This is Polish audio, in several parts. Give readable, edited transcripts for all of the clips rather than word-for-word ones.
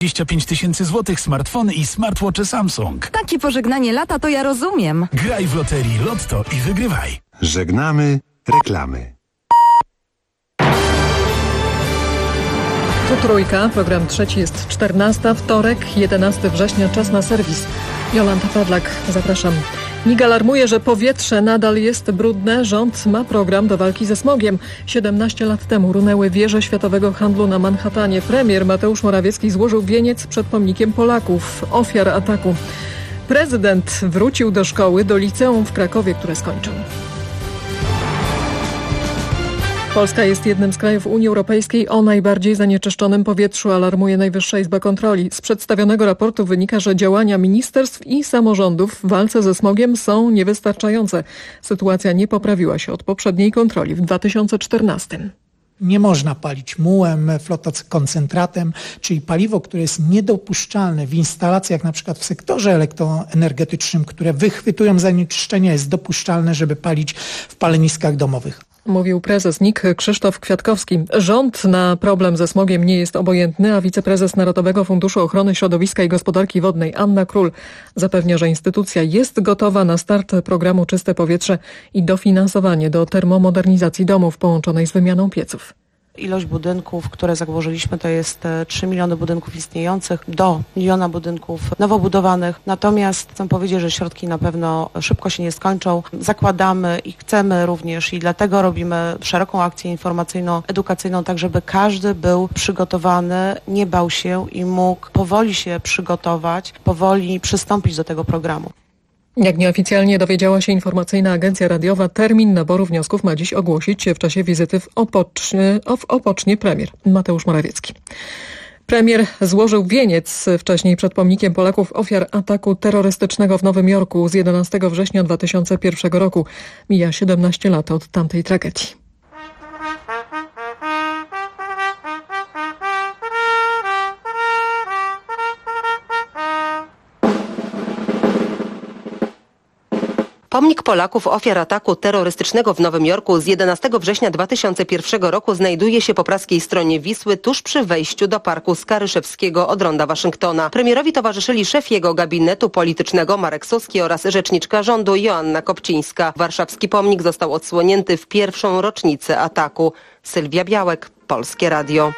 25 000 złotych, smartfony i smartwatche Samsung. Takie pożegnanie lata to ja rozumiem. Graj w loterii Lotto i wygrywaj. Żegnamy reklamy. Tu Trójka, program trzeci jest 14, wtorek, 11 września, czas na serwis. Jolanta Pawlak, zapraszam. NIK alarmuje, że powietrze nadal jest brudne. Rząd ma program do walki ze smogiem. 17 lat temu runęły wieże Światowego Handlu na Manhattanie. Premier Mateusz Morawiecki złożył wieniec przed pomnikiem Polaków, ofiar ataku. Prezydent wrócił do szkoły, do liceum w Krakowie, które skończył. Polska jest jednym z krajów Unii Europejskiej o najbardziej zanieczyszczonym powietrzu, alarmuje Najwyższa Izba Kontroli. Z przedstawionego raportu wynika, że działania ministerstw i samorządów w walce ze smogiem są niewystarczające. Sytuacja nie poprawiła się od poprzedniej kontroli w 2014. Nie można palić mułem, flotokoncentratem, czyli paliwo, które jest niedopuszczalne w instalacjach, na przykład w sektorze elektroenergetycznym, które wychwytują zanieczyszczenia, jest dopuszczalne, żeby palić w paleniskach domowych. Mówił prezes NIK Krzysztof Kwiatkowski. Rząd na problem ze smogiem nie jest obojętny, a wiceprezes Narodowego Funduszu Ochrony Środowiska i Gospodarki Wodnej Anna Król zapewnia, że instytucja jest gotowa na start programu Czyste Powietrze i dofinansowanie do termomodernizacji domów połączonej z wymianą pieców. Ilość budynków, które założyliśmy, to jest 3 miliony budynków istniejących do 1 miliona budynków nowo budowanych. Natomiast chcę powiedzieć, że środki na pewno szybko się nie skończą. Zakładamy i chcemy również i dlatego robimy szeroką akcję informacyjno-edukacyjną, tak żeby każdy był przygotowany, nie bał się i mógł powoli się przygotować, powoli przystąpić do tego programu. Jak nieoficjalnie dowiedziała się informacyjna agencja radiowa, termin naboru wniosków ma dziś ogłosić w czasie wizyty w Opocznie premier Mateusz Morawiecki. Premier złożył wieniec wcześniej przed pomnikiem Polaków ofiar ataku terrorystycznego w Nowym Jorku z 11 września 2001 roku. Mija 17 lat od tamtej tragedii. Pomnik Polaków ofiar ataku terrorystycznego w Nowym Jorku z 11 września 2001 roku znajduje się po praskiej stronie Wisły, tuż przy wejściu do Parku Skaryszewskiego od ronda Waszyngtona. Premierowi towarzyszyli szef jego gabinetu politycznego Marek Suski oraz rzeczniczka rządu Joanna Kopcińska. Warszawski pomnik został odsłonięty w pierwszą rocznicę ataku. Sylwia Białek, Polskie Radio.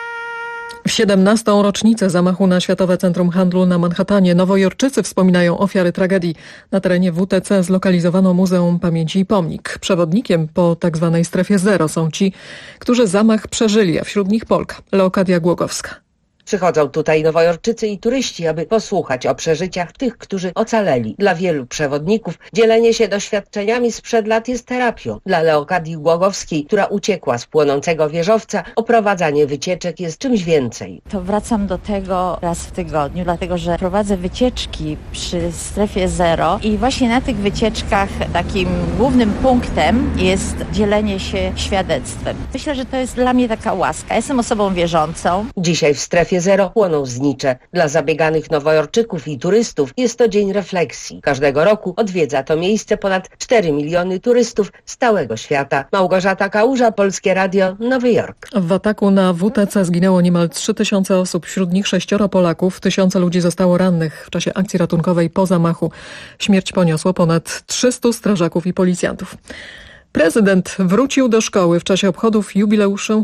W 17. rocznicę zamachu na Światowe Centrum Handlu na Manhattanie nowojorczycy wspominają ofiary tragedii. Na terenie WTC zlokalizowano Muzeum Pamięci i Pomnik. Przewodnikiem po tzw. strefie zero są ci, którzy zamach przeżyli, a wśród nich Polka, Leokadia Głogowska. Przychodzą tutaj nowojorczycy i turyści, aby posłuchać o przeżyciach tych, którzy ocaleli. Dla wielu przewodników dzielenie się doświadczeniami sprzed lat jest terapią. Dla Leokadii Głogowskiej, która uciekła z płonącego wieżowca, oprowadzanie wycieczek jest czymś więcej. To wracam do tego raz w tygodniu, dlatego że prowadzę wycieczki przy strefie zero i właśnie na tych wycieczkach takim głównym punktem jest dzielenie się świadectwem. Myślę, że to jest dla mnie taka łaska. Jestem osobą wierzącą. Dzisiaj w strefie zero płoną znicze. Dla zabieganych nowojorczyków i turystów jest to dzień refleksji. Każdego roku odwiedza to miejsce ponad 4 miliony turystów z całego świata. Małgorzata Kałuża, Polskie Radio, Nowy Jork. W ataku na WTC zginęło niemal 3000 osób, wśród nich 6 Polaków. Tysiące ludzi zostało rannych w czasie akcji ratunkowej po zamachu. Śmierć poniosło ponad 300 strażaków i policjantów. Prezydent wrócił do szkoły w czasie obchodów jubileuszu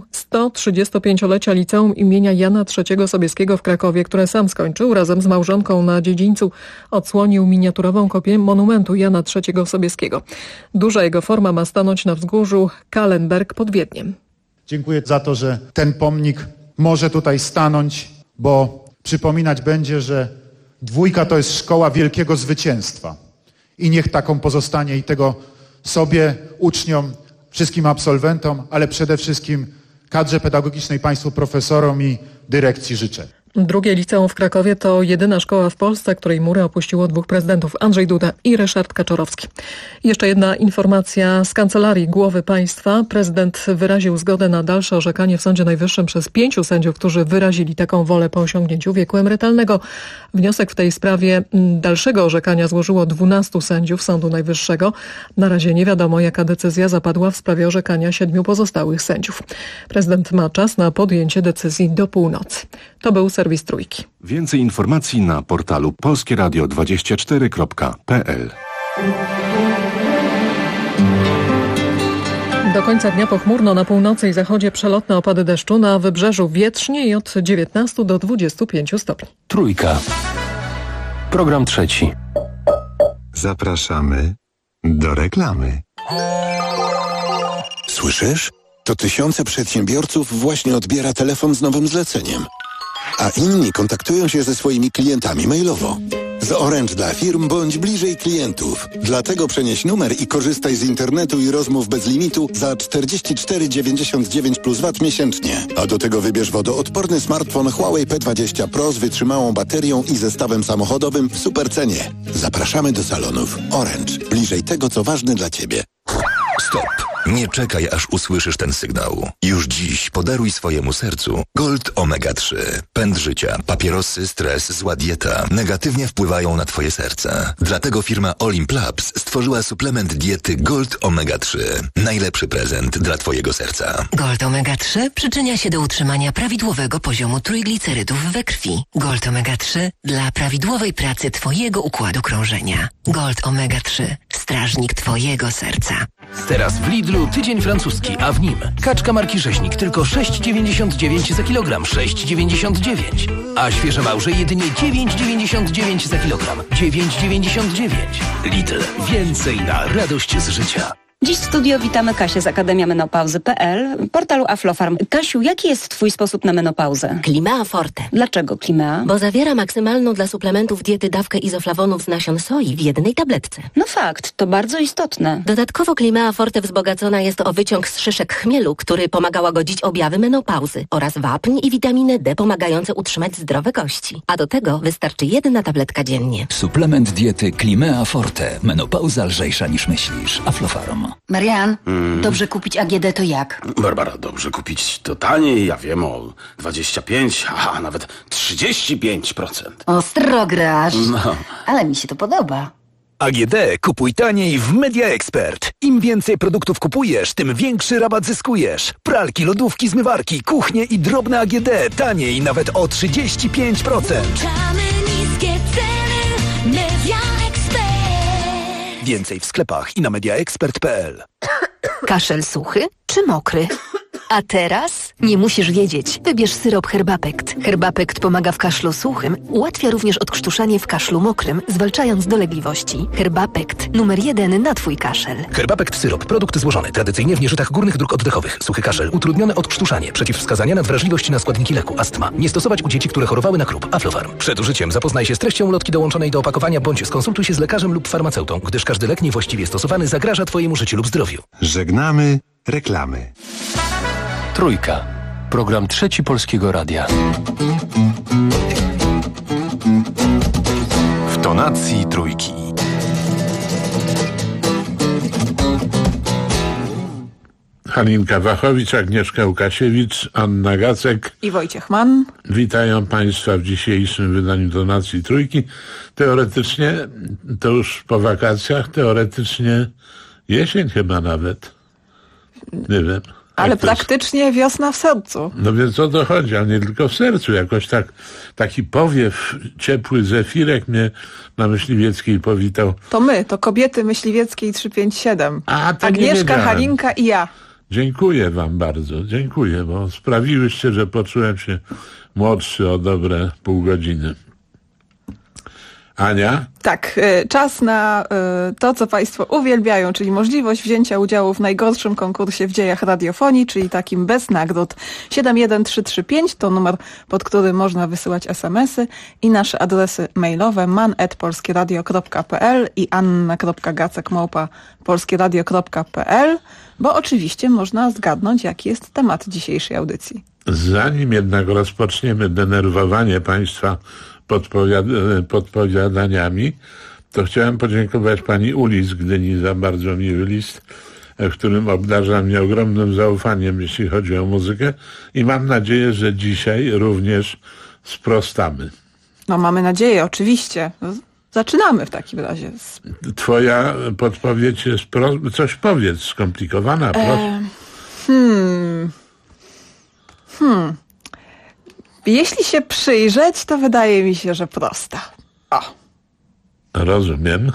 135-lecia liceum imienia Jana III Sobieskiego w Krakowie, które sam skończył. Razem z małżonką na dziedzińcu odsłonił miniaturową kopię monumentu Jana III Sobieskiego. Duża jego forma ma stanąć na wzgórzu Kahlenberg pod Wiedniem. Dziękuję za to, że ten pomnik może tutaj stanąć, bo przypominać będzie, że Dwójka to jest szkoła wielkiego zwycięstwa. I niech taką pozostanie i tego sobie, uczniom, wszystkim absolwentom, ale przede wszystkim kadrze pedagogicznej, państwu profesorom i dyrekcji życzę. Drugie liceum w Krakowie to jedyna szkoła w Polsce, której mury opuściło 2 prezydentów, Andrzej Duda i Ryszard Kaczorowski. Jeszcze jedna informacja z Kancelarii Głowy Państwa. Prezydent wyraził zgodę na dalsze orzekanie w Sądzie Najwyższym przez 5 sędziów, którzy wyrazili taką wolę po osiągnięciu wieku emerytalnego. Wniosek w tej sprawie dalszego orzekania złożyło 12 sędziów Sądu Najwyższego. Na razie nie wiadomo, jaka decyzja zapadła w sprawie orzekania 7 pozostałych sędziów. Prezydent ma czas na podjęcie decyzji do północy. To był serwis Trójki. Więcej informacji na portalu polskieradio24.pl. Do końca dnia pochmurno, na północy i zachodzie przelotne opady deszczu, na wybrzeżu wietrznie i od 19 do 25 stopni. Trójka. Program trzeci. Zapraszamy do reklamy. Słyszysz? To tysiące przedsiębiorców właśnie odbiera telefon z nowym zleceniem. A inni kontaktują się ze swoimi klientami mailowo. Z Orange dla firm bądź bliżej klientów. Dlatego przenieś numer i korzystaj z internetu i rozmów bez limitu za 44,99 plus VAT miesięcznie. A do tego wybierz wodoodporny smartfon Huawei P20 Pro z wytrzymałą baterią i zestawem samochodowym w super cenie. Zapraszamy do salonów. Orange. Bliżej tego, co ważne dla Ciebie. Stop. Nie czekaj, aż usłyszysz ten sygnał. Już dziś podaruj swojemu sercu Gold Omega 3. Pęd życia, papierosy, stres, zła dieta negatywnie wpływają na Twoje serce. Dlatego firma Olimp Labs stworzyła suplement diety Gold Omega 3. Najlepszy prezent dla Twojego serca. Gold Omega 3 przyczynia się do utrzymania prawidłowego poziomu trójglicerydów we krwi. Gold Omega 3 dla prawidłowej pracy Twojego układu krążenia. Gold Omega 3. Strażnik Twojego serca. Teraz w Lidlu tydzień francuski, a w nim kaczka marki Rzeźnik tylko 6,99 za kilogram. 6,99. A świeże małże jedynie 9,99 za kilogram. 9,99. Lidl. Więcej na radość z życia. Dziś w studio witamy Kasię z Akademia Menopauzy.pl, portalu Aflofarm. Kasiu, jaki jest Twój sposób na menopauzę? Climea Forte. Dlaczego Climea? Bo zawiera maksymalną dla suplementów diety dawkę izoflawonów z nasion soi w jednej tabletce. No fakt, to bardzo istotne. Dodatkowo Climea Forte wzbogacona jest o wyciąg z szyszek chmielu, który pomaga łagodzić objawy menopauzy, oraz wapń i witaminę D pomagające utrzymać zdrowe kości. A do tego wystarczy jedna tabletka dziennie. Suplement diety Climea Forte. Menopauza lżejsza niż myślisz. Aflofarm. Marian, dobrze kupić AGD to jak? Barbara, dobrze kupić to taniej, ja wiem, o 25, a nawet 35%. Ostro grasz, No. ale mi się to podoba. AGD kupuj taniej w Media Expert. Im więcej produktów kupujesz, tym większy rabat zyskujesz. Pralki, lodówki, zmywarki, kuchnie i drobne AGD taniej nawet o 35%. Niskie ceny Media Expert. Więcej w sklepach i na mediaexpert.pl. Kaszel suchy czy mokry? A teraz nie musisz wiedzieć. Wybierz syrop Herbapekt. Herbapekt pomaga w kaszlu suchym, ułatwia również odkrztuszanie w kaszlu mokrym, zwalczając dolegliwości. Herbapekt. Numer 1 na Twój kaszel. Herbapekt syrop. Produkt złożony tradycyjnie w nieżytach górnych dróg oddechowych. Suchy kaszel. Utrudnione odkrztuszanie. Przeciwwskazania na wrażliwość na składniki leku. Astma. Nie stosować u dzieci, które chorowały na KRUP. Aflofarm. Przed użyciem zapoznaj się z treścią ulotki dołączonej do opakowania bądź skonsultuj się z lekarzem lub farmaceutą, gdyż każdy lek niewłaściwie stosowany zagraża Twojemu życiu lub zdrowiu. Żegnamy reklamy. Trójka. Program trzeci Polskiego Radia. W tonacji trójki. Halinka Wachowicz, Agnieszka Łukasiewicz, Anna Gacek i Wojciech Mann. Witają Państwa w dzisiejszym wydaniu Tonacji Trójki. Teoretycznie to już po wakacjach, teoretycznie jesień chyba nawet. Nie wiem. Ale praktycznie wiosna w sercu. No więc o to chodzi, ale nie tylko w sercu. Jakoś taki powiew, ciepły zefirek mnie na Myśliwieckiej powitał. To kobiety Myśliwieckiej 357. Agnieszka, Halinka i ja. Dziękuję wam bardzo, dziękuję, bo sprawiłyście, że poczułem się młodszy o dobre pół godziny. Ania? Tak, czas na to, co Państwo uwielbiają, czyli możliwość wzięcia udziału w najgorszym konkursie w dziejach radiofonii, czyli takim bez nagród. 71335 to numer, pod który można wysyłać SMS-y i nasze adresy mailowe man@polskieradio.pl i anna.gacek@polskieradio.pl, bo oczywiście można zgadnąć, jaki jest temat dzisiejszej audycji. Zanim jednak rozpoczniemy denerwowanie Państwa podpowiadaniami, to chciałem podziękować pani Uli z Gdyni za bardzo miły list, w którym obdarza mnie ogromnym zaufaniem, jeśli chodzi o muzykę, i mam nadzieję, że dzisiaj również sprostamy. No mamy nadzieję, oczywiście. Zaczynamy w takim razie. Twoja podpowiedź jest coś powiedz, skomplikowana, proszę. Jeśli się przyjrzeć, to wydaje mi się, że prosta. O. Rozumiem.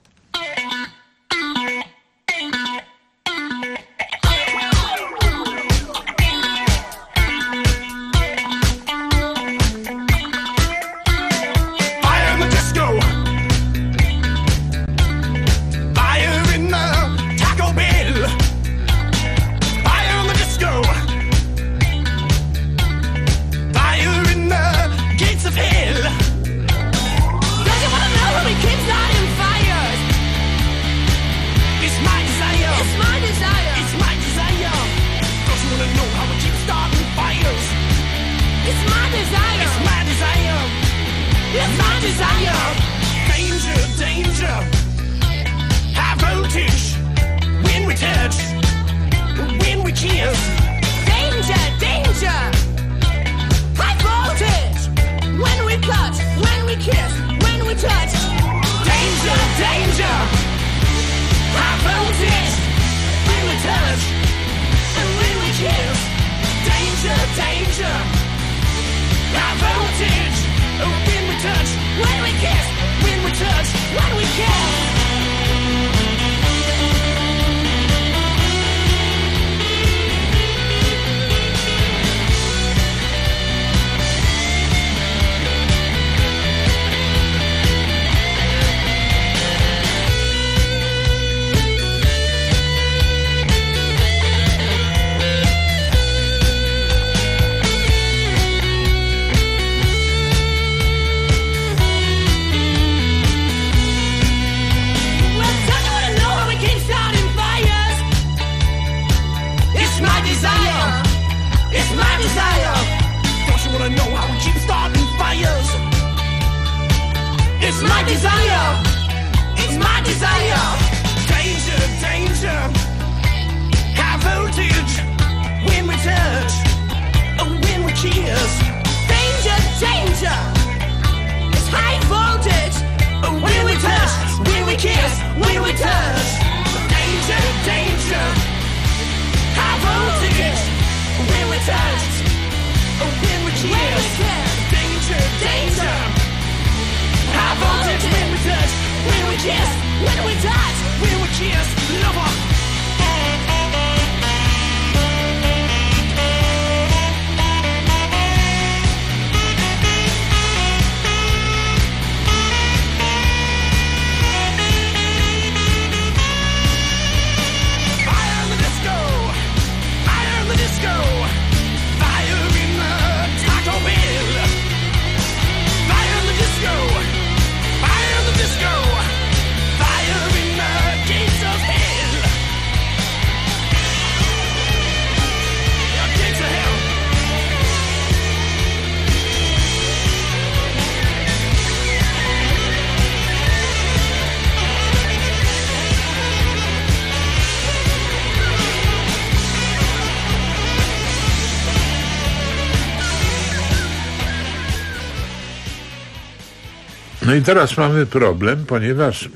No i teraz mamy problem, ponieważ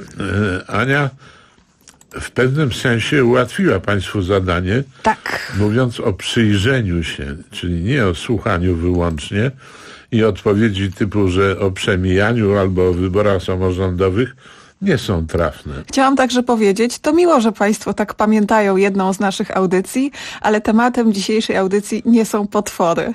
Ania w pewnym sensie ułatwiła Państwu zadanie, tak, mówiąc o przyjrzeniu się, czyli nie o słuchaniu wyłącznie i odpowiedzi typu, że o przemijaniu albo o wyborach samorządowych nie są trafne. Chciałam także powiedzieć, to miło, że Państwo tak pamiętają jedną z naszych audycji, ale tematem dzisiejszej audycji nie są potwory.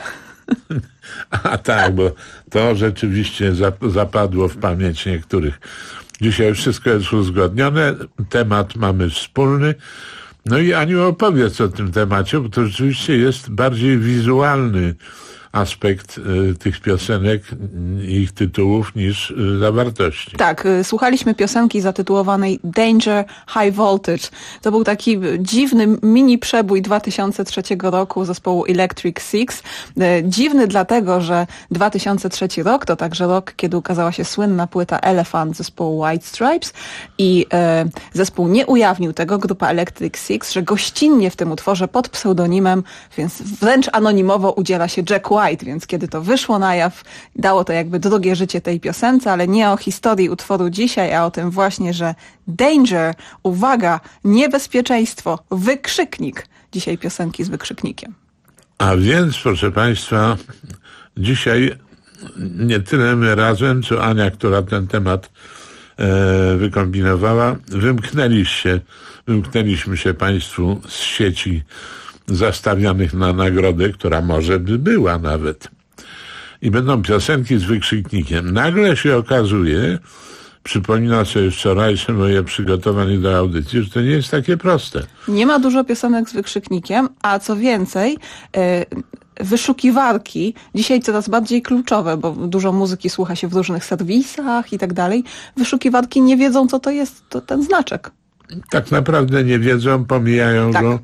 A tak, bo to rzeczywiście zapadło w pamięć niektórych. Dzisiaj wszystko jest uzgodnione, temat mamy wspólny. No i Aniu, opowiedz o tym temacie, bo to rzeczywiście jest bardziej wizualny aspekt tych piosenek i ich tytułów niż zawartości. Tak, słuchaliśmy piosenki zatytułowanej Danger High Voltage. To był taki dziwny mini przebój 2003 roku zespołu Electric Six. Dziwny dlatego, że 2003 rok to także rok, kiedy ukazała się słynna płyta Elephant zespołu White Stripes i zespół nie ujawnił tego, grupa Electric Six, że gościnnie w tym utworze pod pseudonimem, więc wręcz anonimowo udziela się Jack White, więc kiedy to wyszło na jaw, dało to jakby drugie życie tej piosence, ale nie o historii utworu dzisiaj, a o tym właśnie, że danger, uwaga, niebezpieczeństwo, wykrzyknik. Dzisiaj piosenki z wykrzyknikiem. A więc, proszę Państwa, Dzisiaj nie tyle my razem, co Ania, która ten temat wykombinowała, wymknęliśmy się Państwu z sieci zastawianych na nagrodę, która może by była nawet. I będą piosenki z wykrzyknikiem. Nagle się okazuje, przypomina sobie wczorajsze moje przygotowanie do audycji, że to nie jest takie proste. Nie ma dużo piosenek z wykrzyknikiem, a co więcej, wyszukiwarki, dzisiaj coraz bardziej kluczowe, bo dużo muzyki słucha się w różnych serwisach i tak dalej, wyszukiwarki nie wiedzą, co to jest ten znaczek. Tak naprawdę nie wiedzą, pomijają go.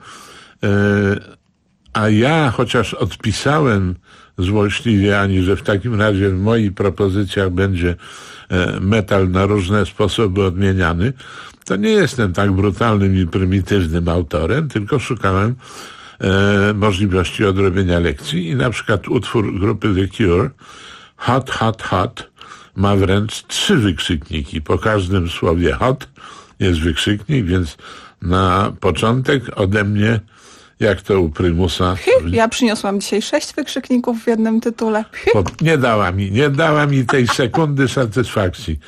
A ja, chociaż odpisałem złośliwie Ani, że w takim razie w moich propozycjach będzie metal na różne sposoby odmieniany, to nie jestem tak brutalnym i prymitywnym autorem, tylko szukałem możliwości odrobienia lekcji i na przykład utwór grupy The Cure, Hot, Hot, Hot, ma wręcz 3 wykrzykniki. Po każdym słowie hot jest wykrzyknik, więc na początek ode mnie, jak to u prymusa. Ja przyniosłam dzisiaj 6 wykrzykników w jednym tytule. Nie dała mi tej sekundy satysfakcji.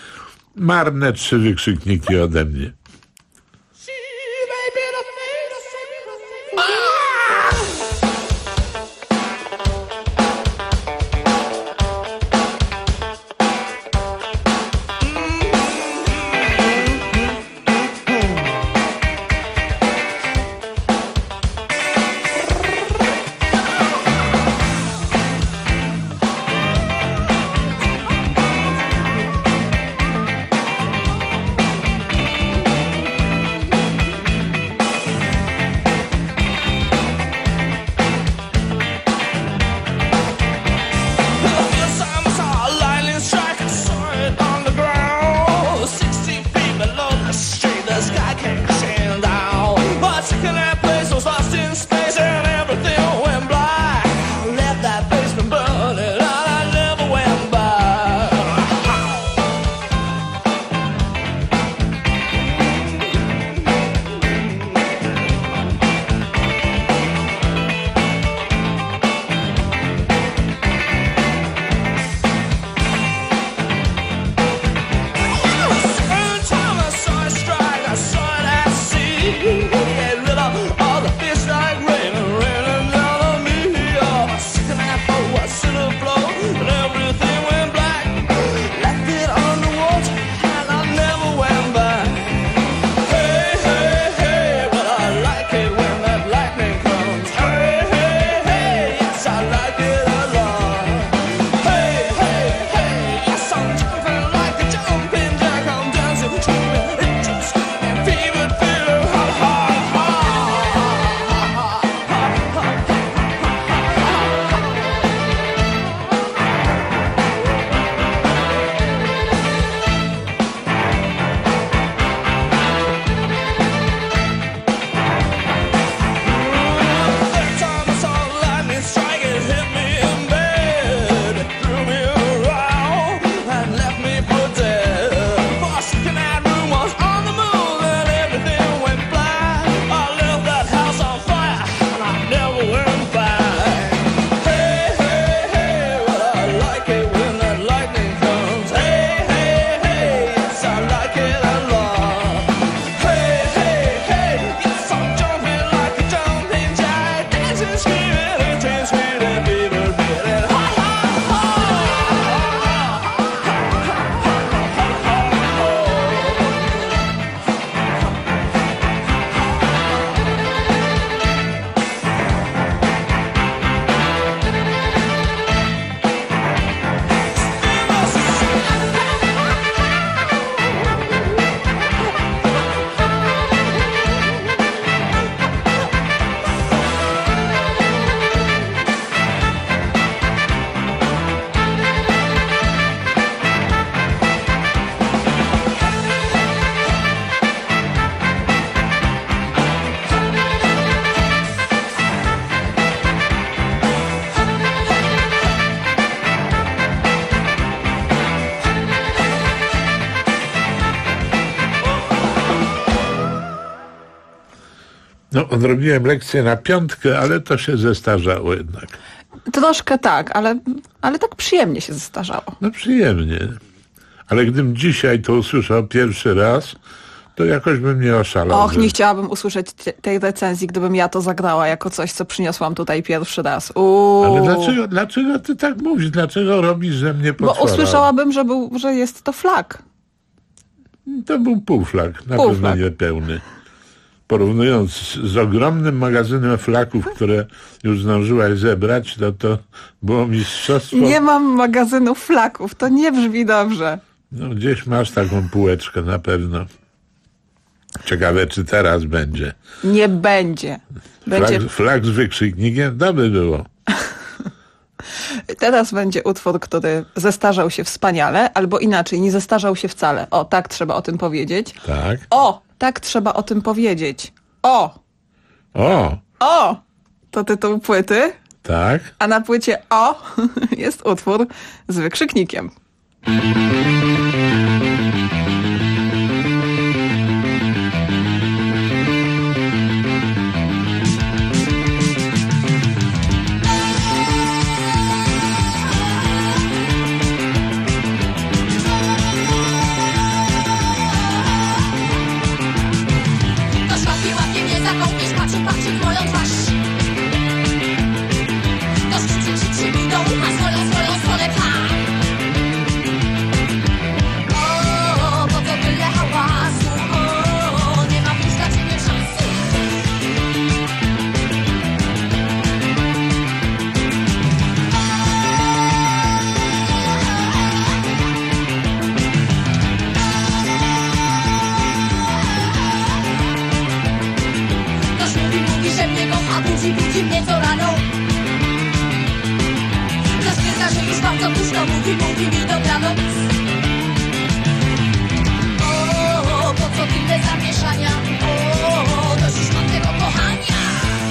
Marne 3 wykrzykniki ode mnie. No, odrobiłem lekcję na 5, ale to się zestarzało jednak. Troszkę tak, ale tak przyjemnie się zestarzało. No przyjemnie. Ale gdybym dzisiaj to usłyszał pierwszy raz, to jakoś bym nie oszalał. Och, nie chciałabym usłyszeć tej recenzji, gdybym ja to zagrała jako coś, co przyniosłam tutaj pierwszy raz. Ale dlaczego ty tak mówisz? Dlaczego robisz ze mnie potwora? Bo usłyszałabym, że jest to flag. To był półflag, na pewno nie pełny. Porównując z ogromnym magazynem flaków, które już zdążyłaś zebrać, to było mistrzostwo. Nie mam magazynu flaków, to nie brzmi dobrze. No, gdzieś masz taką półeczkę na pewno. Ciekawe, czy teraz będzie. Nie będzie. Flag z wykrzyknikiem? Dobre było. Teraz będzie utwór, który zestarzał się wspaniale, albo inaczej, nie zestarzał się wcale. O, tak trzeba o tym powiedzieć. Tak. O, tak trzeba o tym powiedzieć. O! To tytuł płyty. Tak. A na płycie O jest utwór z wykrzyknikiem. Budzi mnie co rano. Zaśpiewa, że już bardzo późno. Mówi mi dobranoc. O, po co tyle zamieszania? O, dość już mam tego kochania.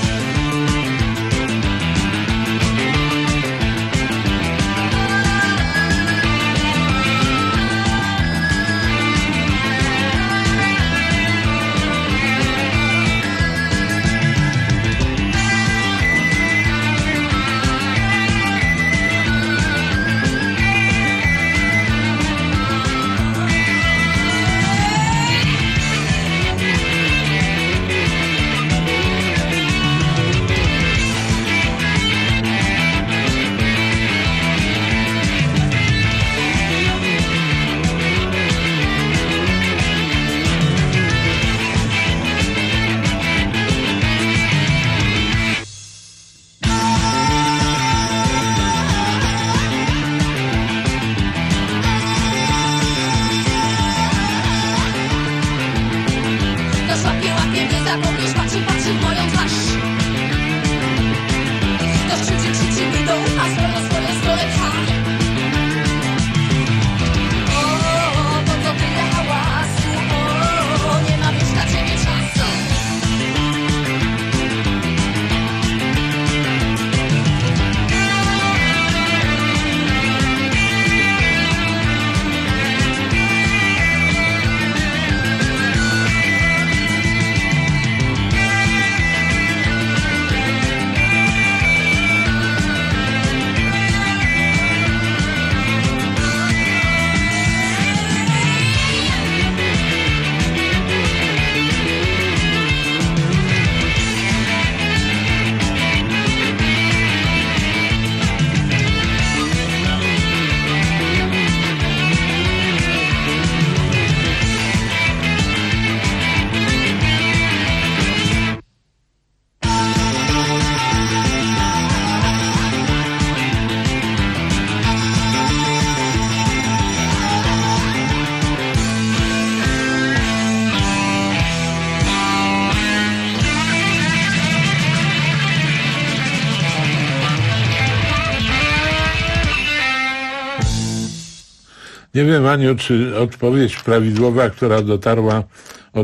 Nie wiem, Aniu, czy odpowiedź prawidłowa, która dotarła o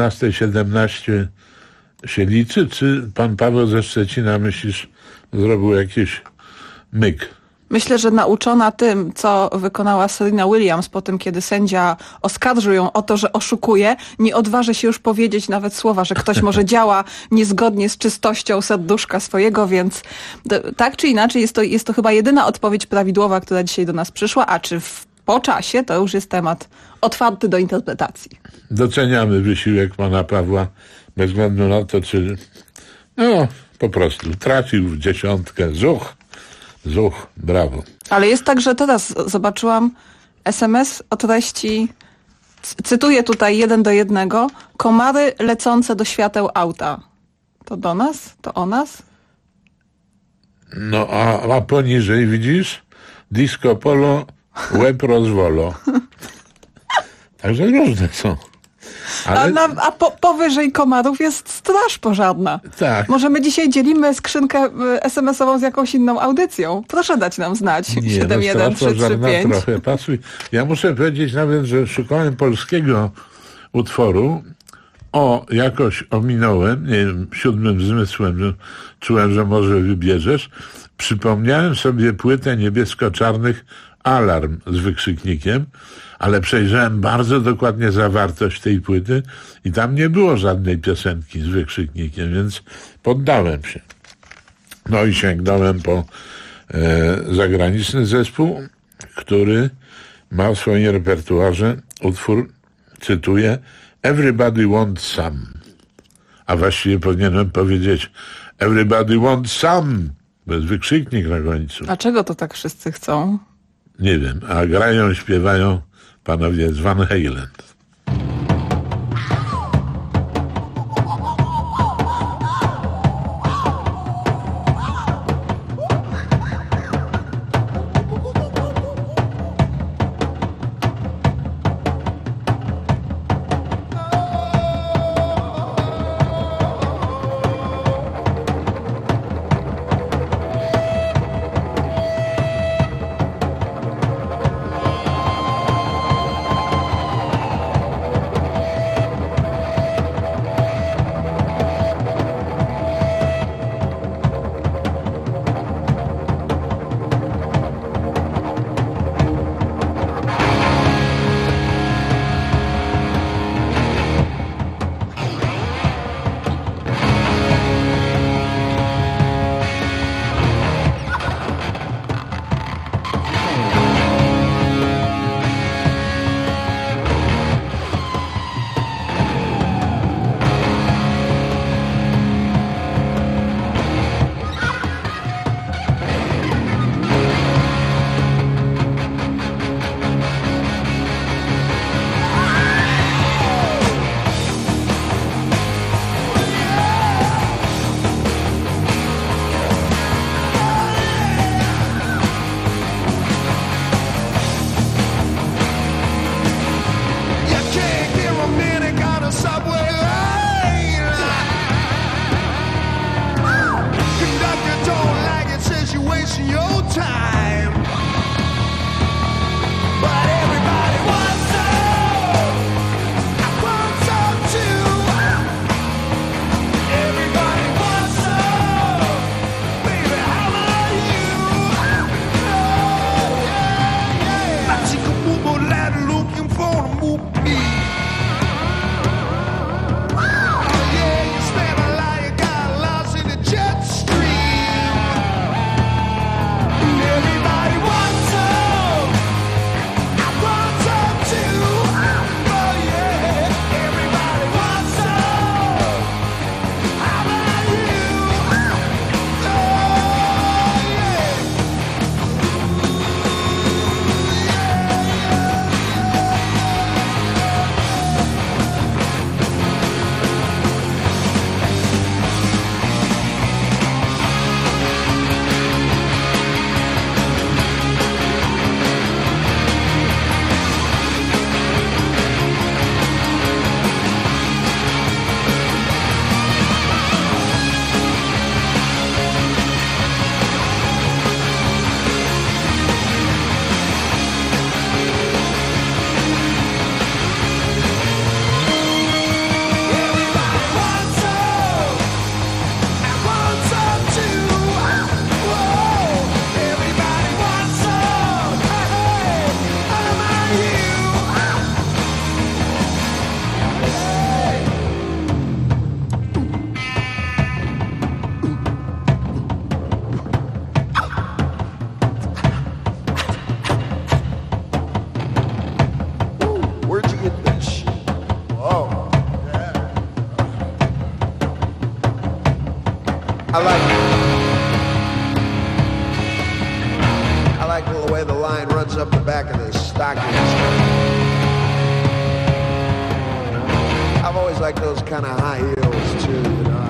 14:17 się liczy, czy pan Paweł ze Szczecina, myślisz, zrobił jakiś myk? Myślę, że nauczona tym, co wykonała Serena Williams po tym, kiedy sędzia oskarżył ją o to, że oszukuje, nie odważy się już powiedzieć nawet słowa, że ktoś może działa niezgodnie z czystością serduszka swojego, więc tak czy inaczej jest to chyba jedyna odpowiedź prawidłowa, która dzisiaj do nas przyszła, a czy po czasie to już jest temat otwarty do interpretacji. Doceniamy wysiłek pana Pawła, bez względu na to, czy po prostu trafił w 10. Zuch, brawo. Ale jest tak, że teraz zobaczyłam SMS o treści, cytuję tutaj 1 do 1, komary lecące do świateł auta. To do nas? To o nas? No, a poniżej widzisz? Disco polo, łeb rozwolo. Także różne są. Ale... A powyżej komarów jest straż pożarna. Tak. Może my dzisiaj dzielimy skrzynkę SMS-ową z jakąś inną audycją. Proszę dać nam znać. 71335. Trochę pasuje. Ja muszę powiedzieć nawet, że szukałem polskiego utworu. Jakoś ominąłem, nie wiem, 7. zmysłem, że czułem, że może wybierzesz. Przypomniałem sobie płytę niebiesko-czarnych Alarm z wykrzyknikiem, ale przejrzałem bardzo dokładnie zawartość tej płyty i tam nie było żadnej piosenki z wykrzyknikiem, więc poddałem się. No i sięgnąłem po zagraniczny zespół, który ma w swoim repertuarze utwór, cytuję, Everybody wants some. A właściwie powinienem powiedzieć Everybody wants some, bez wykrzyknik na końcu. A czego to tak wszyscy chcą? Nie wiem, a grają, śpiewają panowie z Van Halen. Where'd you get this? Whoa. Yeah. I like the way the line runs up the back of the stockings. I've always liked those kind of high heels too, you know.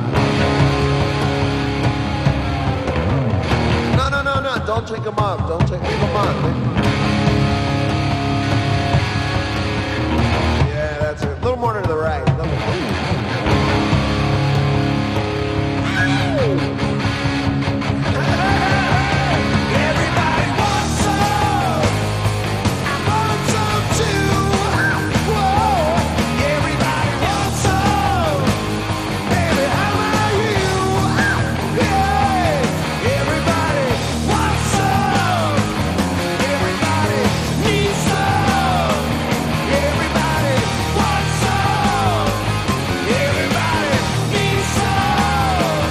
No, don't take them off. Leave them on. Yeah, that's it. A little more to the right. Everybody wants some. I want some too. Whoa. Everybody wants some. Baby, how are you? Yeah. Everybody wants some. Everybody needs some. Everybody wants some. Everybody needs some.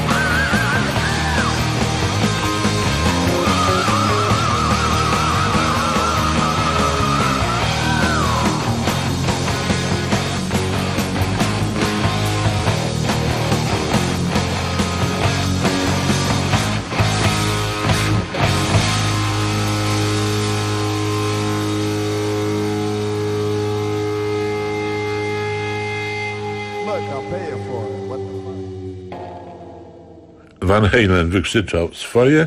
Look, I'll pay you for it. What the fuck? Van Halen wykrzyczał swoje.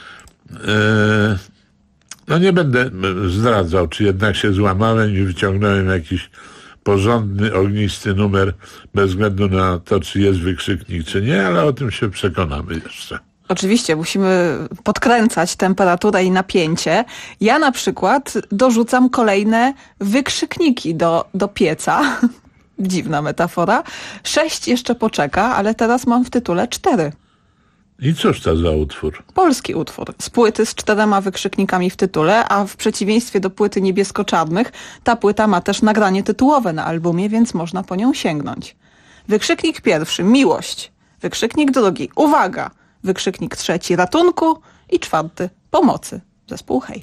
No nie będę zdradzał, czy jednak się złamałem i wyciągnąłem jakiś porządny, ognisty numer bez względu na to, czy jest wykrzyknik, czy nie, ale o tym się przekonamy jeszcze. Oczywiście musimy podkręcać temperaturę i napięcie. Ja na przykład dorzucam kolejne wykrzykniki do pieca. Dziwna metafora. 6 jeszcze poczeka, ale teraz mam w tytule 4. I cóż to za utwór? Polski utwór. Z płyty z 4 wykrzyknikami w tytule, a w przeciwieństwie do płyty niebiesko-czarnych, ta płyta ma też nagranie tytułowe na albumie, więc można po nią sięgnąć. Wykrzyknik pierwszy, miłość. Wykrzyknik drugi, uwaga. Wykrzyknik trzeci, ratunku. I 4, pomocy. Zespół Hej.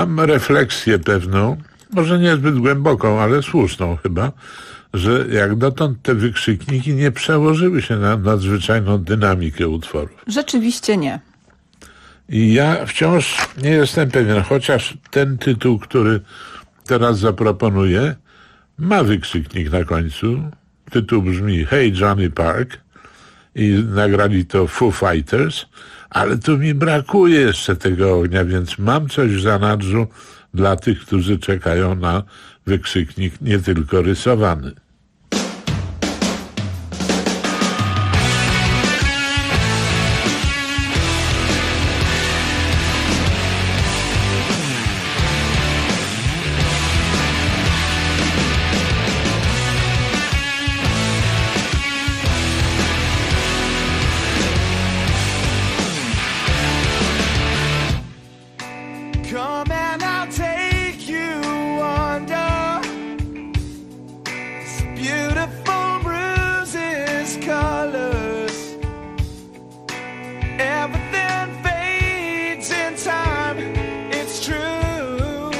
Mam refleksję pewną, może niezbyt głęboką, ale słuszną chyba, że jak dotąd te wykrzykniki nie przełożyły się na nadzwyczajną dynamikę utworów. Rzeczywiście nie. I ja wciąż nie jestem pewien, chociaż ten tytuł, który teraz zaproponuję, ma wykrzyknik na końcu. Tytuł brzmi Hey Johnny Park i nagrali to Foo Fighters, ale tu mi brakuje jeszcze tego ognia, więc mam coś w zanadrzu dla tych, którzy czekają na wykrzyknik nie tylko rysowany. Come and I'll take you under beautiful bruises, colors. Everything fades in time, it's true.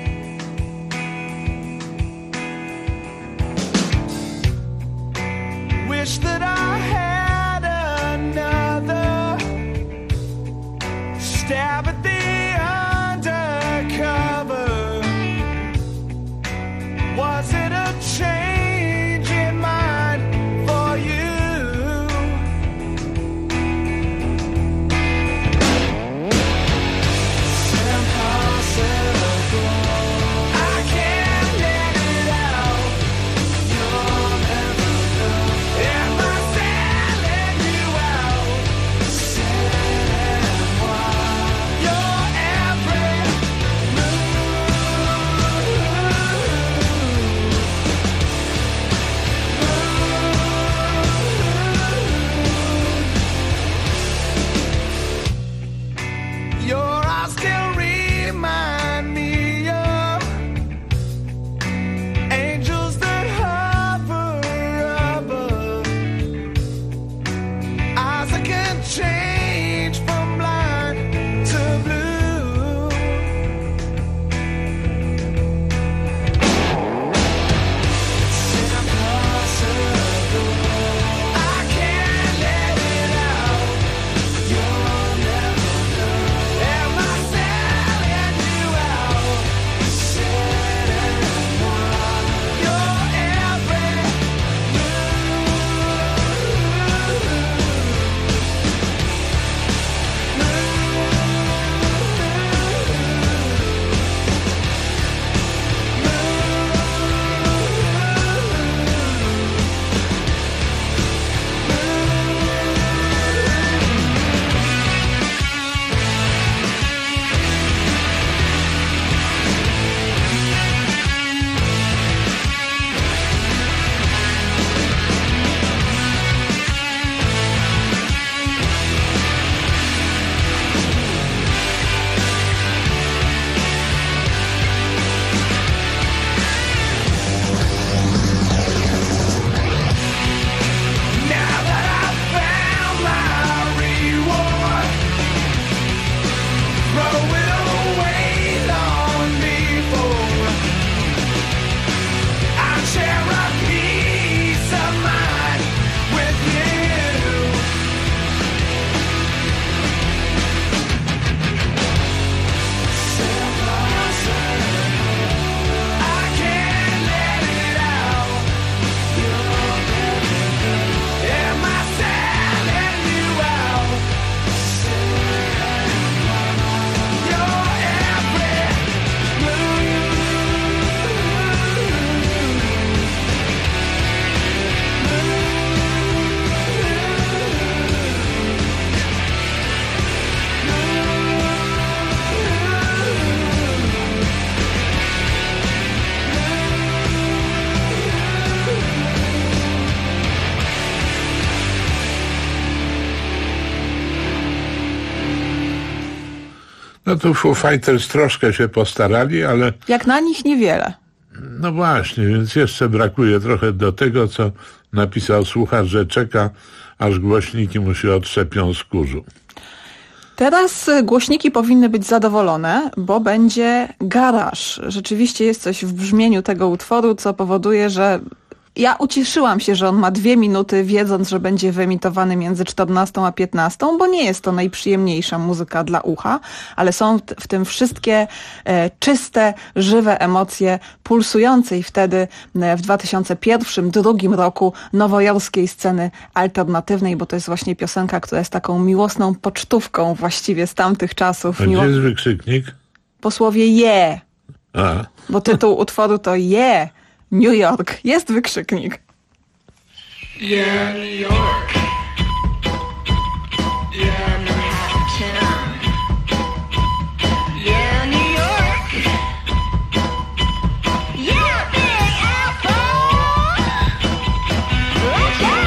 Wish that I had another stab at the undercover. Was it a change in mind for you? It's impossible. I can't let it out. You'll never know. Am I selling you out? Selling why? Your every your eyes still remind me of angels that hover above. Eyes that can change from blind to blue. It's impossible. I can't let it out. You'll never know. Am I selling you out? Selling why? Your every now that I've found my reward, throw it away long before I share a peace of mind with you. I can't let it out. You'll never know. Am I selling you out? Your every No to Foo Fighters troszkę się postarali, ale Jak na nich niewiele. no właśnie, więc jeszcze brakuje trochę do tego, co napisał słuchacz, że czeka, aż głośniki mu się otrzepią z kurzu. Teraz głośniki powinny być zadowolone, bo będzie garaż. Rzeczywiście jest coś w brzmieniu tego utworu, co powoduje, że ja ucieszyłam się, że on ma 2 minuty, wiedząc, że będzie wyemitowany między 14 a 15, bo nie jest to najprzyjemniejsza muzyka dla ucha, ale są w tym wszystkie czyste, żywe emocje pulsującej wtedy w 2001-2002 roku nowojorskiej sceny alternatywnej, bo to jest właśnie piosenka, która jest taką miłosną pocztówką właściwie z tamtych czasów. A gdzie jest wykrzyknik? Po słowie je, A. bo tytuł utworu to je. New York. Jest wykrzyknik. Yeah, New York. Yeah, Manhattan. Yeah, New York. Yeah, Big Apple. Let's go.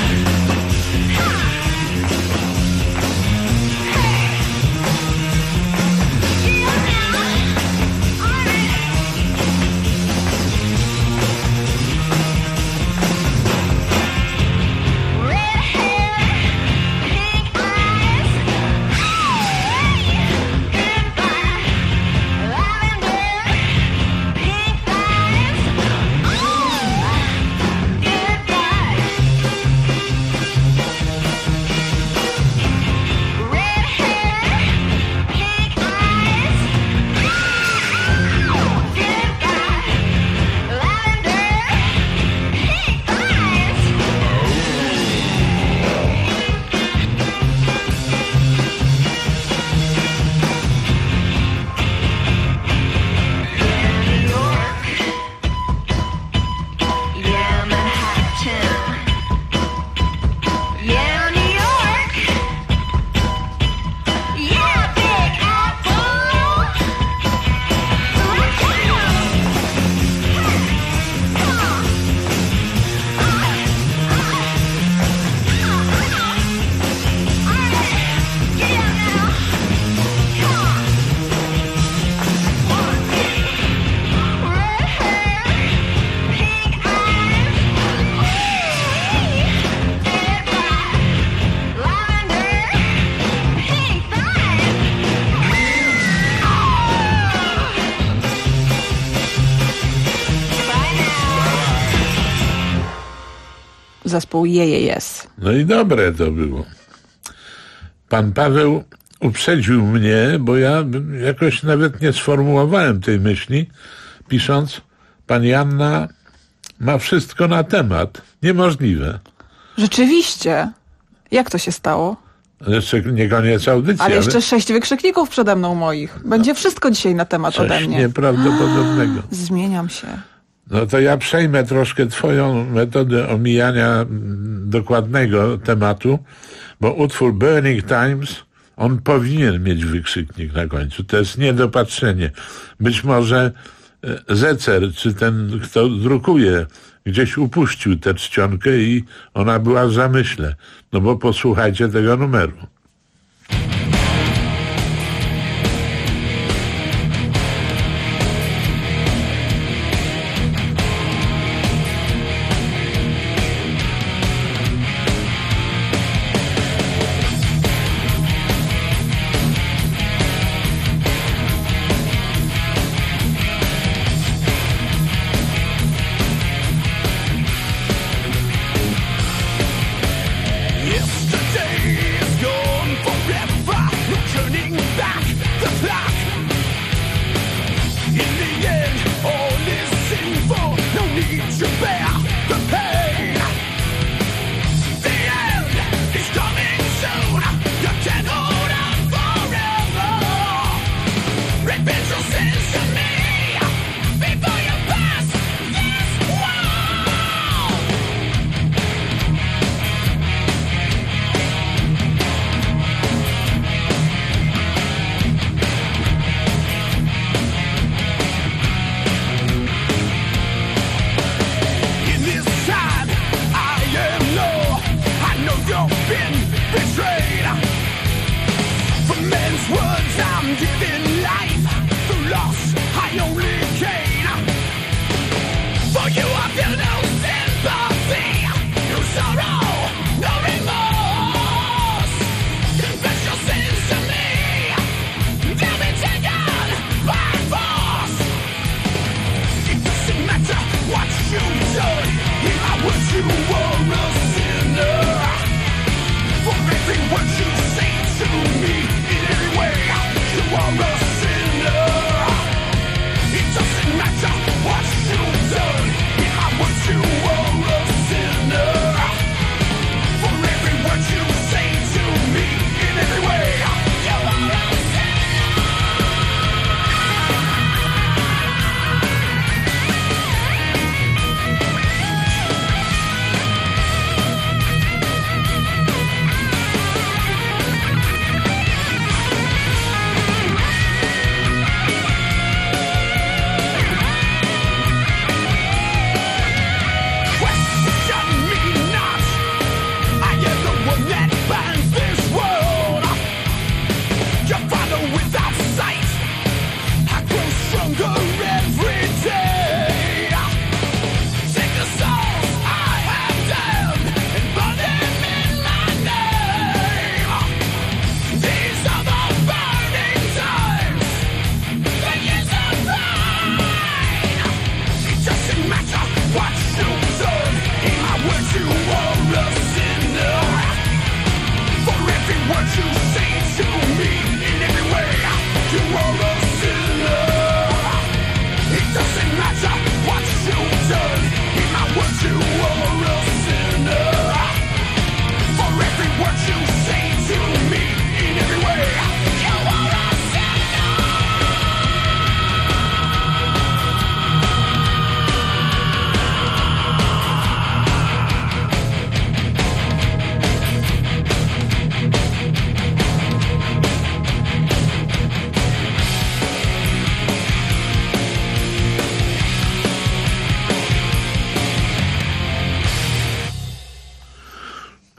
Zespół Yes. No i dobre to było. Pan Paweł uprzedził mnie, bo ja jakoś nawet nie sformułowałem tej myśli, pisząc, pani Anna ma wszystko na temat. Niemożliwe. Rzeczywiście. Jak to się stało? Jeszcze nie koniec audycji. Ale jeszcze 6 wykrzykników przede mną moich. Będzie wszystko dzisiaj na temat ode mnie. Nieprawdopodobnego. Zmieniam się. No to ja przejmę troszkę twoją metodę omijania dokładnego tematu, bo utwór Burning Times, on powinien mieć wykrzyknik na końcu. To jest niedopatrzenie. Być może Zecer, czy ten, kto drukuje, gdzieś upuścił tę czcionkę i ona była w zamyśle. No bo posłuchajcie tego numeru. Yesterday is gone.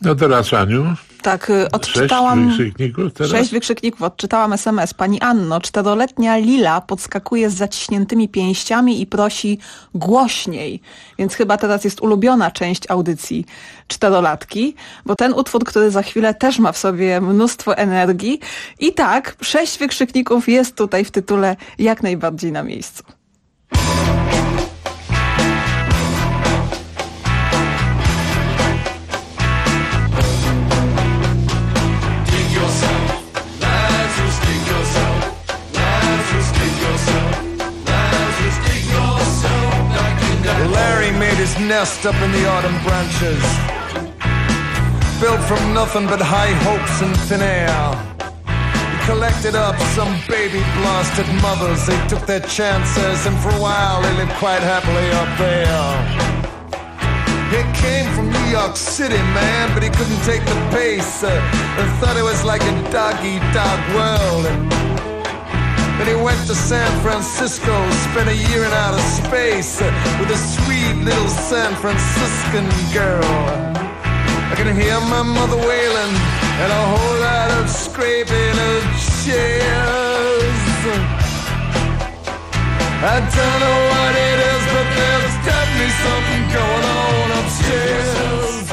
No teraz, Aniu. Tak, odczytałam 6 wykrzykników teraz? 6 wykrzykników, odczytałam SMS. Pani Anno, 4-letnia Lila podskakuje z zaciśniętymi pięściami i prosi głośniej. Więc chyba teraz jest ulubiona część audycji 4-latki, bo ten utwór, który za chwilę też ma w sobie mnóstwo energii. I tak, 6 wykrzykników jest tutaj w tytule jak najbardziej na miejscu. Larry made his nest up in the autumn branches, built from nothing but high hopes and thin air. He collected up some baby blasted mothers, they took their chances, and for a while they lived quite happily up there. He came from New York City, man, but he couldn't take the pace, and thought it was like a dog-eat-dog world. Then he went to San Francisco, spent a year in outer space with a sweet little San Franciscan girl. I can hear my mother wailing and a whole lot of scraping of chairs. I don't know what it is, but there's definitely something going on upstairs.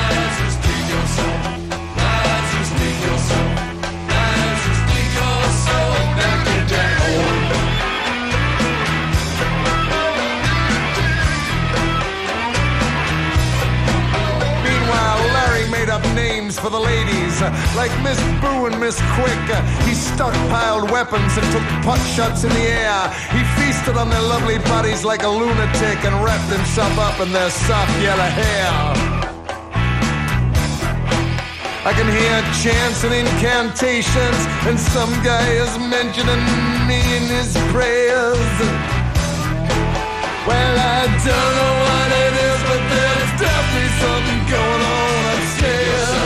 Up names for the ladies, like Miss Boo and Miss Quick. He stockpiled weapons and took pot shots in the air. He feasted on their lovely bodies like a lunatic and wrapped himself up in their soft yellow hair. I can hear chants and incantations, and some guy is mentioning me in his prayers. Well, I don't know what it is, but there's definitely something going on upstairs.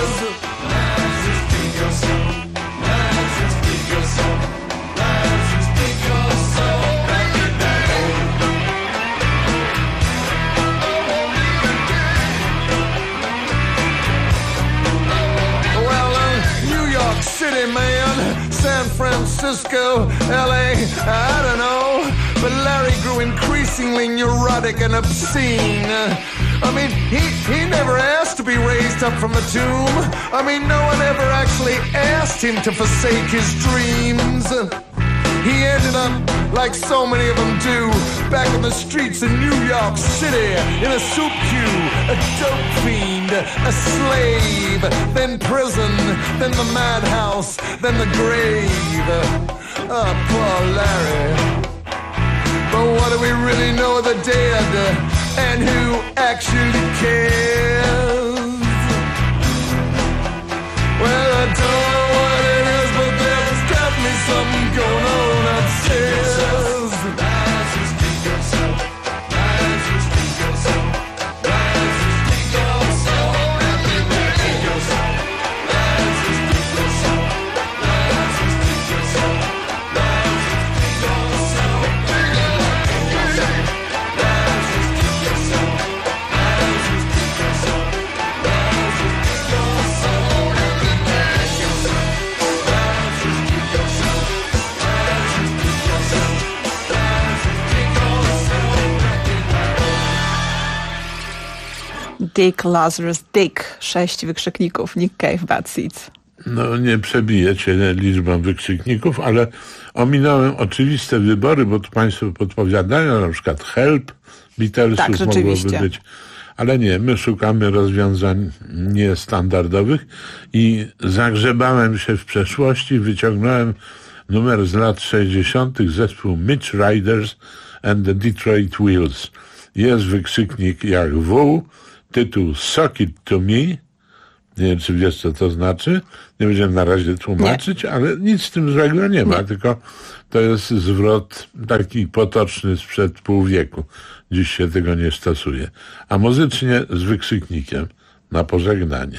Well, New York City, man, San Francisco, LA, I don't know. But Larry grew increasingly neurotic and obscene. I mean, he never asked to be raised up from the tomb. I mean, no one ever actually asked him to forsake his dreams. He ended up, like so many of them do, back in the streets in New York City, in a soup queue, a dope fiend, a slave, then prison, then the madhouse, then the grave. Oh, poor Larry. But what do we really know of the dead, and who actually cares? Well, I don't know what it is, but there's definitely something going on upstairs. Dick, Lazarus, Dick. 6 wykrzykników. Nick Cave, Bad Seeds. No nie przebiję cię liczbą wykrzykników, ale ominąłem oczywiste wybory, bo tu państwo podpowiadają, na przykład Help, Beatlesów tak, mogłoby być. Ale nie, my szukamy rozwiązań niestandardowych i zagrzebałem się w przeszłości, wyciągnąłem numer z lat 60. zespół Mitch Riders and the Detroit Wheels. Jest wykrzyknik jak W, tytuł Suck It To Me. Nie wiem, czy wiesz, co to znaczy. Nie będziemy na razie tłumaczyć, ale nic z tym złego nie ma, tylko to jest zwrot taki potoczny sprzed pół wieku. Dziś się tego nie stosuje. A muzycznie z wykrzyknikiem na pożegnanie.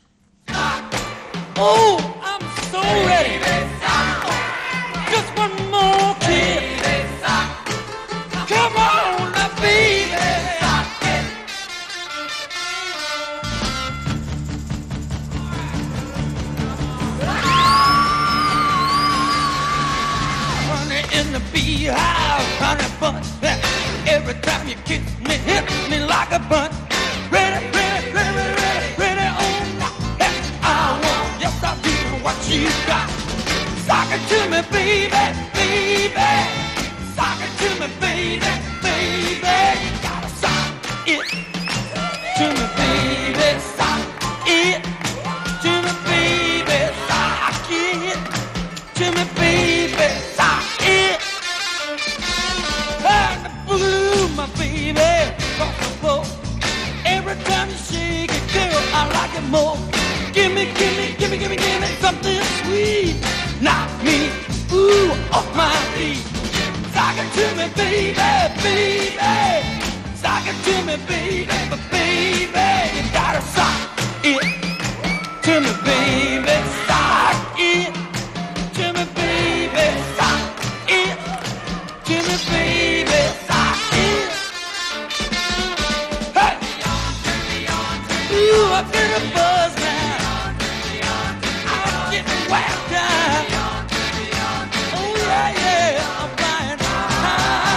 Oh, I'm so ready. Just one more kiss. Come on, now, baby. like a bunch. Ready, ready, ready, ready, ready, oh, hey, I want, yes I do, what you got. Sock it to me, baby, baby. Sock it to me, baby, baby. You gotta sock it to me, baby. Sock it to me, baby. Sock it to me, baby. Sock it. Like the boogaloo, my baby. Cross the floor. Every time you shake it, girl, I like it more. Give me, give me, give me, give me, give me something sweet. Knock me, ooh, off my feet. Sock it to me, baby, baby. Sock it to me, baby, but baby, you gotta sock it to me, baby. Sock it to me, baby. Sock it to me, baby. Sock it. Hey! Ooh, I feel a buzz now. I'm getting whacked out. Oh yeah, yeah, I'm flying high.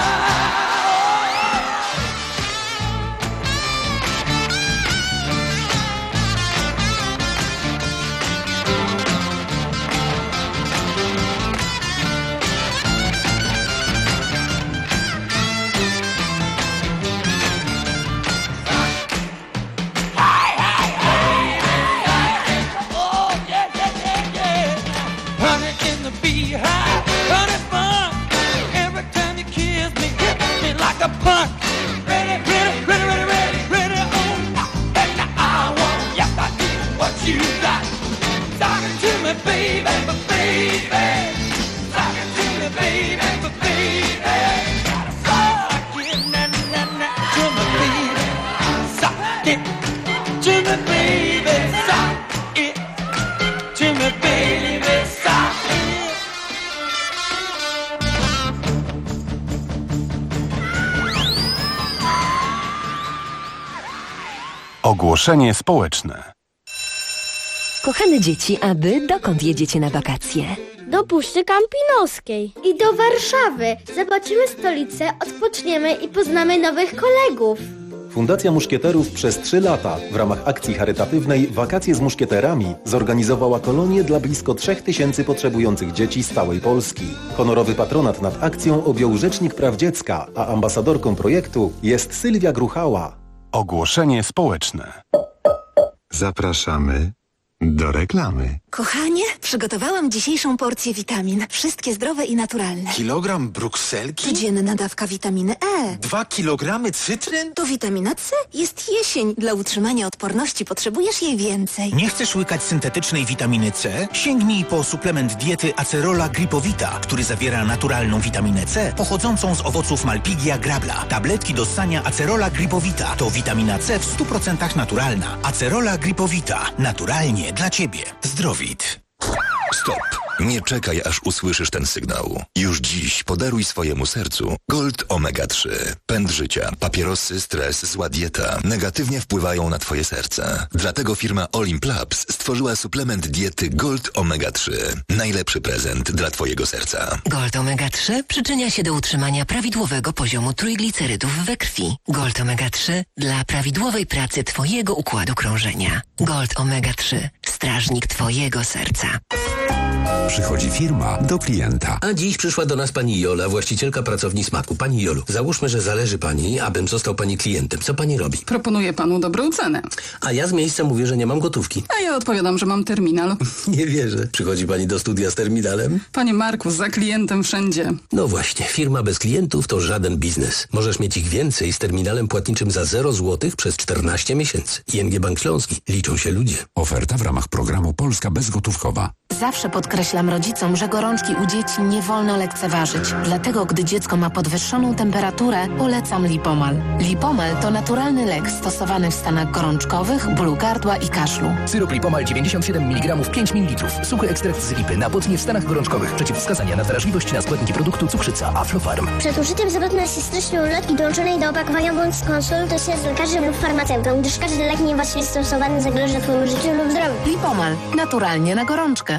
Oh yeah, yeah, yeah, yeah. Honey in the beehive, honey fun. Every time you kiss me, hit me like a punch. Ready, ready, ready, ready, ready, ready, oh, hey, now I want, yes I do, what you got. Sock it to me, baby, but baby. Sock it to me, baby, but baby. Gotta sock it, na, na, na, to me, baby. Sock it to me, baby. Sock it to me, baby. Sock it. Ogłoszenie społeczne. Kochane dzieci, a wy dokąd jedziecie na wakacje? Do Puszczy Kampinoskiej i do Warszawy. Zobaczymy stolicę, odpoczniemy i poznamy nowych kolegów. Fundacja Muszkieterów przez 3 lata w ramach akcji charytatywnej Wakacje z Muszkieterami zorganizowała kolonię dla blisko 3000 potrzebujących dzieci z całej Polski. Honorowy patronat nad akcją objął Rzecznik Praw Dziecka, a ambasadorką projektu jest Sylwia Gruchała. Ogłoszenie społeczne. Zapraszamy do reklamy. Kochanie, przygotowałam dzisiejszą porcję witamin. Wszystkie zdrowe i naturalne. Kilogram brukselki? Codzienna dawka witaminy E. 2 kilogramy cytryn? To witamina C. Jest jesień. Dla utrzymania odporności potrzebujesz jej więcej. Nie chcesz łykać syntetycznej witaminy C? Sięgnij po suplement diety Acerola Gripowita, który zawiera naturalną witaminę C pochodzącą z owoców Malpighia grabla. Tabletki do ssania Acerola Gripowita to witamina C w 100% naturalna. Acerola Gripowita. Naturalnie dla Ciebie. Zdrowit. Stop! Nie czekaj, aż usłyszysz ten sygnał. Już dziś podaruj swojemu sercu Gold Omega 3. Pęd życia, papierosy, stres, zła dieta negatywnie wpływają na twoje serce. Dlatego firma Olimplabs stworzyła suplement diety Gold Omega 3. Najlepszy prezent dla twojego serca. Gold Omega 3 przyczynia się do utrzymania prawidłowego poziomu trójglicerydów we krwi. Gold Omega 3 dla prawidłowej pracy twojego układu krążenia. Gold Omega 3. Strażnik twojego serca. Przychodzi firma do klienta. A dziś przyszła do nas pani Jola, właścicielka pracowni Smaku. Pani Jolu, załóżmy, że zależy pani, abym został pani klientem. Co pani robi? Proponuję panu dobrą cenę. A ja z miejsca mówię, że nie mam gotówki. A ja odpowiadam, że mam terminal. Nie wierzę. Przychodzi pani do studia z terminalem? Panie Marku, za klientem wszędzie. No właśnie, firma bez klientów to żaden biznes. Możesz mieć ich więcej z terminalem płatniczym za 0 zł przez 14 miesięcy. ING Bank Śląski. Liczą się ludzie. Oferta w ramach programu Polska Bezgotówkowa. Zawsze podkreślam rodzicom, że gorączki u dzieci nie wolno lekceważyć. Dlatego, gdy dziecko ma podwyższoną temperaturę, polecam Lipomal. Lipomal to naturalny lek stosowany w stanach gorączkowych, bólu gardła i kaszlu. Syrop Lipomal 97 mg 5 ml. Suchy ekstrakt z lipy na potnie w stanach gorączkowych. Przeciwwskazania na wrażliwość na składniki produktu cukrzyca Aflofarm. Przed użyciem zapewne się treścią ulotki dołączonej do opakowania bądź skonsultuj się z lekarzem lub farmaceutą, gdyż każdy lek niewłaściwie stosowany zagroża twojemu życiu lub zdrowiu. Lipomal. Naturalnie na gorączkę. Słuchaj.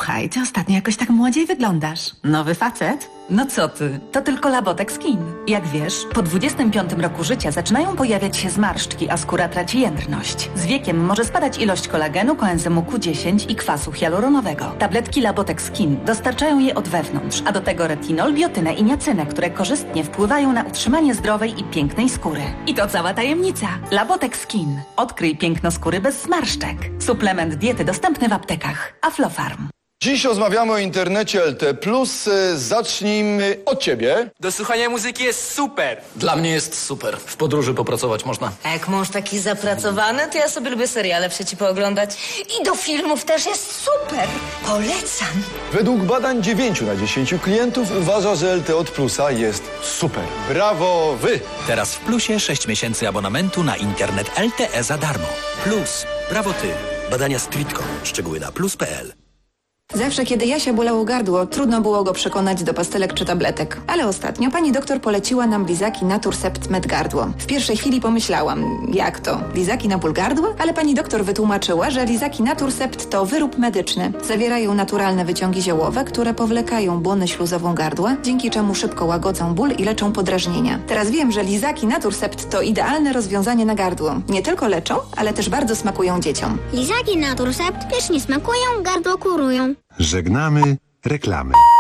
Słuchaj, ty ostatnio jakoś tak młodziej wyglądasz. Nowy facet? No co ty, to tylko Labotex Skin. Jak wiesz, po 25 roku życia zaczynają pojawiać się zmarszczki, a skóra traci jędrność. Z wiekiem może spadać ilość kolagenu, koenzymu Q10 i kwasu hialuronowego. Tabletki Labotex Skin dostarczają je od wewnątrz, a do tego retinol, biotynę i niacynę, które korzystnie wpływają na utrzymanie zdrowej i pięknej skóry. I to cała tajemnica. Labotex Skin. Odkryj piękno skóry bez zmarszczek. Suplement diety dostępny w aptekach. Aflofarm. Dziś rozmawiamy o internecie LT+. Zacznijmy od ciebie. Do słuchania muzyki jest super. Dla mnie jest super. W podróży popracować można. A jak mąż taki zapracowany, to ja sobie lubię seriale przeci pooglądać. I do filmów też jest super. Polecam. Według badań 9 na 10 klientów uważa, że LT od Plusa jest super. Brawo wy! Teraz w Plusie 6 miesięcy abonamentu na internet LTE za darmo. Plus. Brawo ty. Badania Streetcom. Szczegóły na plus.pl. Zawsze, kiedy Jasia bolało gardło, trudno było go przekonać do pastelek czy tabletek. Ale ostatnio pani doktor poleciła nam lizaki Naturcept Med Gardło. W pierwszej chwili pomyślałam, jak to? Lizaki na ból gardła? Ale pani doktor wytłumaczyła, że lizaki Naturcept to wyrób medyczny. Zawierają naturalne wyciągi ziołowe, które powlekają błonę śluzową gardła, dzięki czemu szybko łagodzą ból i leczą podrażnienia. Teraz wiem, że lizaki Naturcept to idealne rozwiązanie na gardło. Nie tylko leczą, ale też bardzo smakują dzieciom. Lizaki Naturcept pysznie smakują, gardło kurują. Żegnamy reklamy.